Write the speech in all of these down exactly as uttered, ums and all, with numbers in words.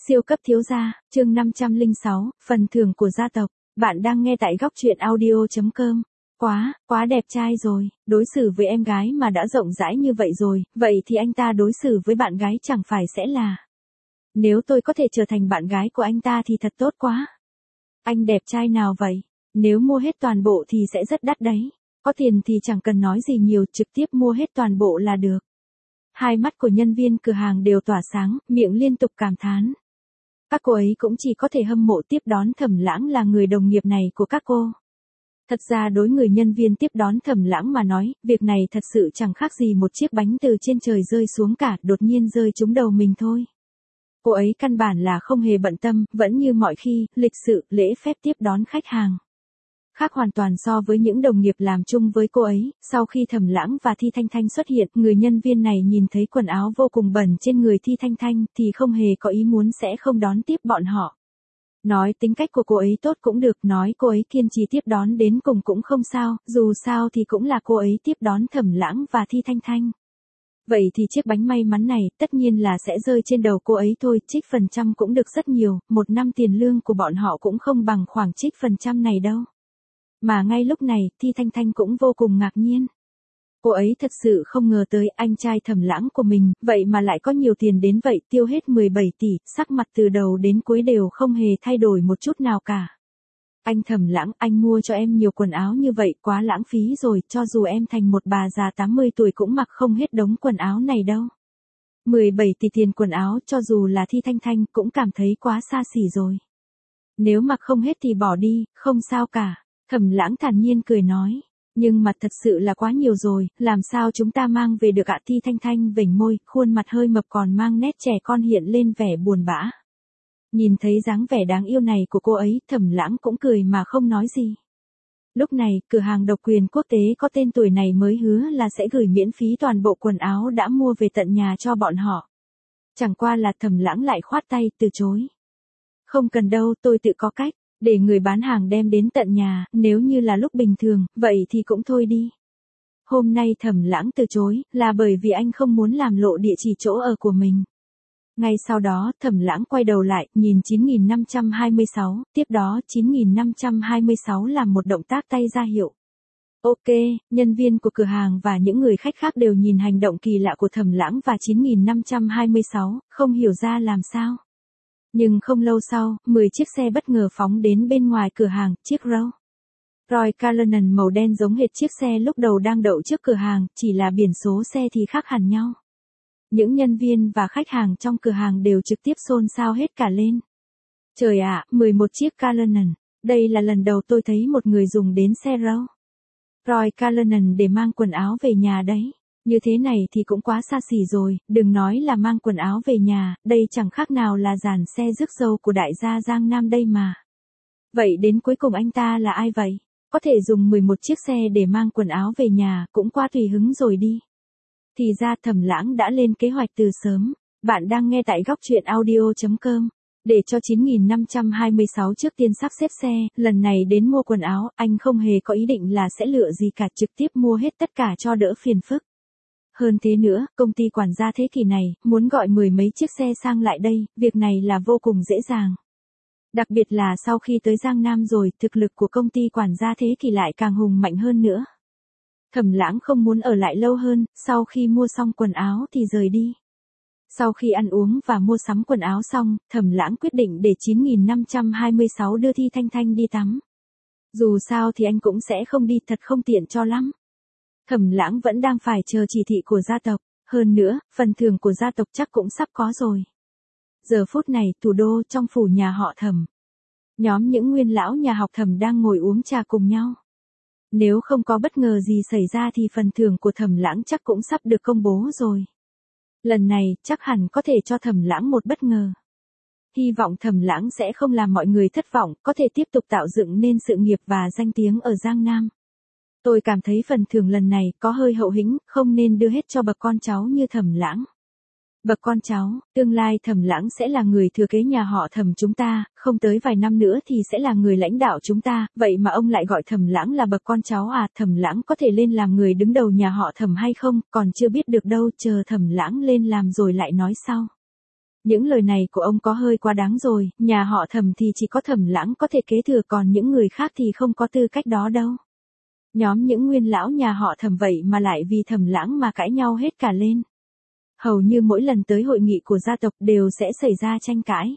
Siêu cấp thiếu gia, chương năm trăm lẻ sáu, phần thưởng của gia tộc. Bạn đang nghe tại góc truyện audio chấm com. Quá, quá đẹp trai rồi, đối xử với em gái mà đã rộng rãi như vậy rồi, vậy thì anh ta đối xử với bạn gái chẳng phải sẽ là... Nếu tôi có thể trở thành bạn gái của anh ta thì thật tốt quá. Anh đẹp trai nào vậy? Nếu mua hết toàn bộ thì sẽ rất đắt đấy. Có tiền thì chẳng cần nói gì nhiều, trực tiếp mua hết toàn bộ là được. Hai mắt của nhân viên cửa hàng đều tỏa sáng, miệng liên tục cảm thán. Các cô ấy cũng chỉ có thể hâm mộ tiếp đón Thẩm Lãng là người đồng nghiệp này của các cô. Thật ra đối người nhân viên tiếp đón Thẩm Lãng mà nói, việc này thật sự chẳng khác gì một chiếc bánh từ trên trời rơi xuống cả, đột nhiên rơi trúng đầu mình thôi. Cô ấy căn bản là không hề bận tâm, vẫn như mọi khi, lịch sự, lễ phép tiếp đón khách hàng. Khác hoàn toàn so với những đồng nghiệp làm chung với cô ấy, sau khi Thẩm Lãng và Thi Thanh Thanh xuất hiện, người nhân viên này nhìn thấy quần áo vô cùng bẩn trên người Thi Thanh Thanh, thì không hề có ý muốn sẽ không đón tiếp bọn họ. Nói tính cách của cô ấy tốt cũng được, nói cô ấy kiên trì tiếp đón đến cùng cũng không sao, dù sao thì cũng là cô ấy tiếp đón Thẩm Lãng và Thi Thanh Thanh. Vậy thì chiếc bánh may mắn này tất nhiên là sẽ rơi trên đầu cô ấy thôi, trích phần trăm cũng được rất nhiều, một năm tiền lương của bọn họ cũng không bằng khoảng trích phần trăm này đâu. Mà ngay lúc này, Thi Thanh Thanh cũng vô cùng ngạc nhiên. Cô ấy thật sự không ngờ tới anh trai Thẩm Lãng của mình, vậy mà lại có nhiều tiền đến vậy, tiêu hết mười bảy tỷ, sắc mặt từ đầu đến cuối đều không hề thay đổi một chút nào cả. Anh Thẩm Lãng, anh mua cho em nhiều quần áo như vậy quá lãng phí rồi, cho dù em thành một bà già tám mươi tuổi cũng mặc không hết đống quần áo này đâu. mười bảy tỷ tiền quần áo cho dù là Thi Thanh Thanh cũng cảm thấy quá xa xỉ rồi. Nếu mặc không hết thì bỏ đi, không sao cả. Thẩm Lãng thản nhiên cười nói, nhưng mặt thật sự là quá nhiều rồi, làm sao chúng ta mang về được ạ? Thi Thanh Thanh vểnh môi, khuôn mặt hơi mập còn mang nét trẻ con hiện lên vẻ buồn bã. Nhìn thấy dáng vẻ đáng yêu này của cô ấy, Thẩm Lãng cũng cười mà không nói gì. Lúc này, cửa hàng độc quyền quốc tế có tên tuổi này mới hứa là sẽ gửi miễn phí toàn bộ quần áo đã mua về tận nhà cho bọn họ. Chẳng qua là Thẩm Lãng lại khoát tay, từ chối. Không cần đâu, tôi tự có cách. Để người bán hàng đem đến tận nhà, nếu như là lúc bình thường, vậy thì cũng thôi đi. Hôm nay Thẩm Lãng từ chối, là bởi vì anh không muốn làm lộ địa chỉ chỗ ở của mình. Ngay sau đó, Thẩm Lãng quay đầu lại, nhìn chín nghìn năm trăm hai mươi sáu, tiếp đó chín nghìn năm trăm hai mươi sáu làm một động tác tay ra hiệu. Ok, nhân viên của cửa hàng và những người khách khác đều nhìn hành động kỳ lạ của Thẩm Lãng và chín nghìn năm trăm hai mươi sáu, không hiểu ra làm sao. Nhưng không lâu sau, mười chiếc xe bất ngờ phóng đến bên ngoài cửa hàng, chiếc Rolls Royce Cullinan màu đen giống hệt chiếc xe lúc đầu đang đậu trước cửa hàng, chỉ là biển số xe thì khác hẳn nhau. Những nhân viên và khách hàng trong cửa hàng đều trực tiếp xôn xao hết cả lên. Trời ạ, mười một chiếc Cullinan, đây là lần đầu tôi thấy một người dùng đến xe Rolls Royce Cullinan để mang quần áo về nhà đấy. Như thế này thì cũng quá xa xỉ rồi, đừng nói là mang quần áo về nhà, đây chẳng khác nào là dàn xe rước dâu của đại gia Giang Nam đây mà. Vậy đến cuối cùng anh ta là ai vậy? Có thể dùng mười một chiếc xe để mang quần áo về nhà, cũng quá tùy hứng rồi đi. Thì ra Thẩm Lãng đã lên kế hoạch từ sớm. Bạn đang nghe tại góc truyện audio chấm com. Để cho chín nghìn năm trăm hai mươi sáu trước tiên sắp xếp xe, lần này đến mua quần áo, anh không hề có ý định là sẽ lựa gì cả, trực tiếp mua hết tất cả cho đỡ phiền phức. Hơn thế nữa, công ty quản gia thế kỷ này, muốn gọi mười mấy chiếc xe sang lại đây, việc này là vô cùng dễ dàng. Đặc biệt là sau khi tới Giang Nam rồi, thực lực của công ty quản gia thế kỷ lại càng hùng mạnh hơn nữa. Thẩm Lãng không muốn ở lại lâu hơn, sau khi mua xong quần áo thì rời đi. Sau khi ăn uống và mua sắm quần áo xong, Thẩm Lãng quyết định để chín nghìn năm trăm hai mươi sáu đưa Thi Thanh Thanh đi tắm. Dù sao thì anh cũng sẽ không đi, thật không tiện cho lắm. Thẩm Lãng vẫn đang phải chờ chỉ thị của gia tộc, hơn nữa, phần thưởng của gia tộc chắc cũng sắp có rồi. Giờ phút này, thủ đô trong phủ nhà họ Thẩm. Nhóm những nguyên lão nhà học Thẩm đang ngồi uống trà cùng nhau. Nếu không có bất ngờ gì xảy ra thì phần thưởng của Thẩm Lãng chắc cũng sắp được công bố rồi. Lần này, chắc hẳn có thể cho Thẩm Lãng một bất ngờ. Hy vọng Thẩm Lãng sẽ không làm mọi người thất vọng, có thể tiếp tục tạo dựng nên sự nghiệp và danh tiếng ở Giang Nam. Tôi cảm thấy phần thưởng lần này có hơi hậu hĩnh, không nên đưa hết cho bậc con cháu như Thẩm Lãng. Bậc con cháu, tương lai Thẩm Lãng sẽ là người thừa kế nhà họ Thẩm chúng ta, không tới vài năm nữa thì sẽ là người lãnh đạo chúng ta, vậy mà ông lại gọi Thẩm Lãng là bậc con cháu à? Thẩm Lãng có thể lên làm người đứng đầu nhà họ Thẩm hay không, còn chưa biết được đâu, chờ Thẩm Lãng lên làm rồi lại nói sau. Những lời này của ông có hơi quá đáng rồi, nhà họ Thẩm thì chỉ có Thẩm Lãng có thể kế thừa, còn những người khác thì không có tư cách đó đâu. Nhóm những nguyên lão nhà họ Thẩm vậy mà lại vì Thẩm Lãng mà cãi nhau hết cả lên. Hầu như mỗi lần tới hội nghị của gia tộc đều sẽ xảy ra tranh cãi.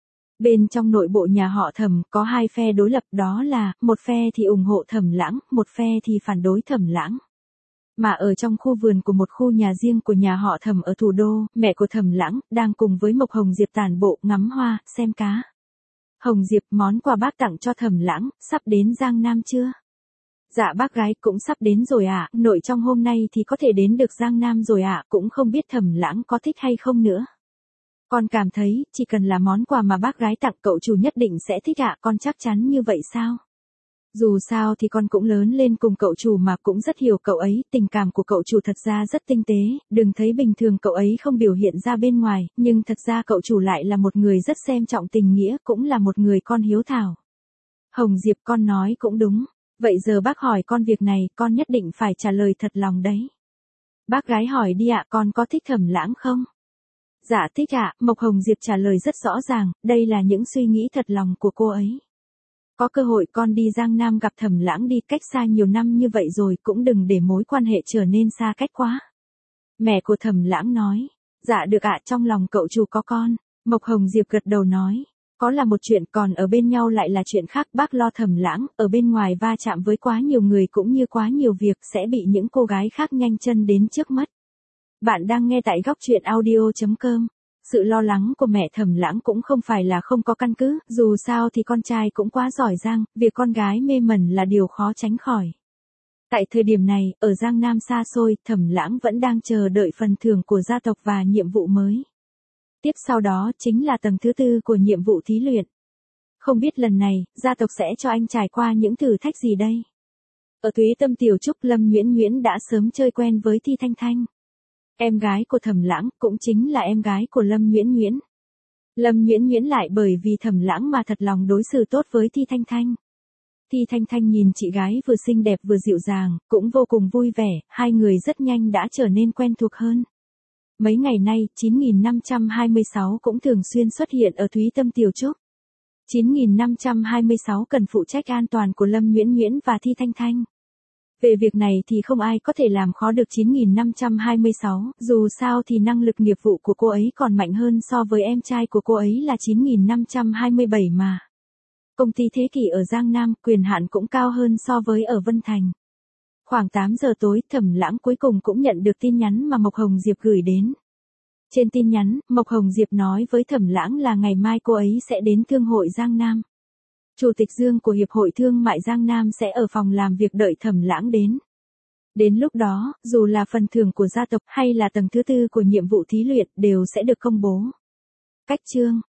Bên trong nội bộ nhà họ Thẩm có hai phe đối lập, đó là, một phe thì ủng hộ Thẩm Lãng, một phe thì phản đối Thẩm Lãng. Mà ở trong khu vườn của một khu nhà riêng của nhà họ Thẩm ở thủ đô, mẹ của Thẩm Lãng đang cùng với Mộc Hồng Diệp tản bộ, ngắm hoa, xem cá. Hồng Diệp, món quà bác tặng cho Thẩm Lãng, sắp đến Giang Nam chưa? Dạ bác gái, cũng sắp đến rồi ạ, à, nội trong hôm nay thì có thể đến được Giang Nam rồi ạ, à, cũng không biết Thẩm Lãng có thích hay không nữa. Con cảm thấy, chỉ cần là món quà mà bác gái tặng cậu chủ nhất định sẽ thích ạ, à, con chắc chắn như vậy sao? Dù sao thì con cũng lớn lên cùng cậu chủ mà cũng rất hiểu cậu ấy, tình cảm của cậu chủ thật ra rất tinh tế, đừng thấy bình thường cậu ấy không biểu hiện ra bên ngoài, nhưng thật ra cậu chủ lại là một người rất xem trọng tình nghĩa, cũng là một người con hiếu thảo. Hồng Diệp, con nói cũng đúng, vậy giờ bác hỏi con việc này, con nhất định phải trả lời thật lòng đấy. Bác gái hỏi đi ạ, con có thích Thẩm Lãng không? Dạ thích ạ, Mộc Hồng Diệp trả lời rất rõ ràng, đây là những suy nghĩ thật lòng của cô ấy. Có cơ hội con đi Giang Nam gặp Thẩm Lãng đi, cách xa nhiều năm như vậy rồi cũng đừng để mối quan hệ trở nên xa cách quá. Mẹ của Thẩm Lãng nói, dạ được ạ, trong lòng cậu chủ có con. Mộc Hồng Diệp gật đầu nói, có là một chuyện, còn ở bên nhau lại là chuyện khác, bác lo Thẩm Lãng, ở bên ngoài va chạm với quá nhiều người cũng như quá nhiều việc sẽ bị những cô gái khác nhanh chân đến trước mất. Bạn đang nghe tại góc truyện audio chấm com. Sự lo lắng của mẹ Thẩm Lãng cũng không phải là không có căn cứ, dù sao thì con trai cũng quá giỏi giang, việc con gái mê mẩn là điều khó tránh khỏi. Tại thời điểm này, ở Giang Nam xa xôi, Thẩm Lãng vẫn đang chờ đợi phần thưởng của gia tộc và nhiệm vụ mới. Tiếp sau đó chính là tầng thứ tư của nhiệm vụ thí luyện. Không biết lần này, gia tộc sẽ cho anh trải qua những thử thách gì đây? Ở Thúy Tâm Tiểu Trúc, Lâm Nguyễn Nguyễn đã sớm chơi quen với Thi Thanh Thanh. Em gái của Thẩm Lãng, cũng chính là em gái của Lâm Nguyễn Nguyễn. Lâm Nguyễn Nguyễn lại bởi vì Thẩm Lãng mà thật lòng đối xử tốt với Thi Thanh Thanh. Thi Thanh Thanh nhìn chị gái vừa xinh đẹp vừa dịu dàng, cũng vô cùng vui vẻ, hai người rất nhanh đã trở nên quen thuộc hơn. Mấy ngày nay, chín nghìn năm trăm hai mươi sáu cũng thường xuyên xuất hiện ở Thúy Tâm Tiểu Trúc. chín nghìn năm trăm hai mươi sáu cần phụ trách an toàn của Lâm Nguyễn Nguyễn và Thi Thanh Thanh. Về việc này thì không ai có thể làm khó được chín nghìn năm trăm hai mươi sáu, dù sao thì năng lực nghiệp vụ của cô ấy còn mạnh hơn so với em trai của cô ấy là chín nghìn năm trăm hai mươi bảy mà. Công ty Thế Kỷ ở Giang Nam, quyền hạn cũng cao hơn so với ở Vân Thành. Khoảng tám giờ tối, Thẩm Lãng cuối cùng cũng nhận được tin nhắn mà Mộc Hồng Diệp gửi đến. Trên tin nhắn, Mộc Hồng Diệp nói với Thẩm Lãng là ngày mai cô ấy sẽ đến Thương hội Giang Nam. Chủ tịch Dương của Hiệp hội Thương mại Giang Nam sẽ ở phòng làm việc đợi Thẩm Lãng đến. Đến lúc đó, dù là phần thưởng của gia tộc hay là tầng thứ tư của nhiệm vụ thí luyện đều sẽ được công bố. Cách chương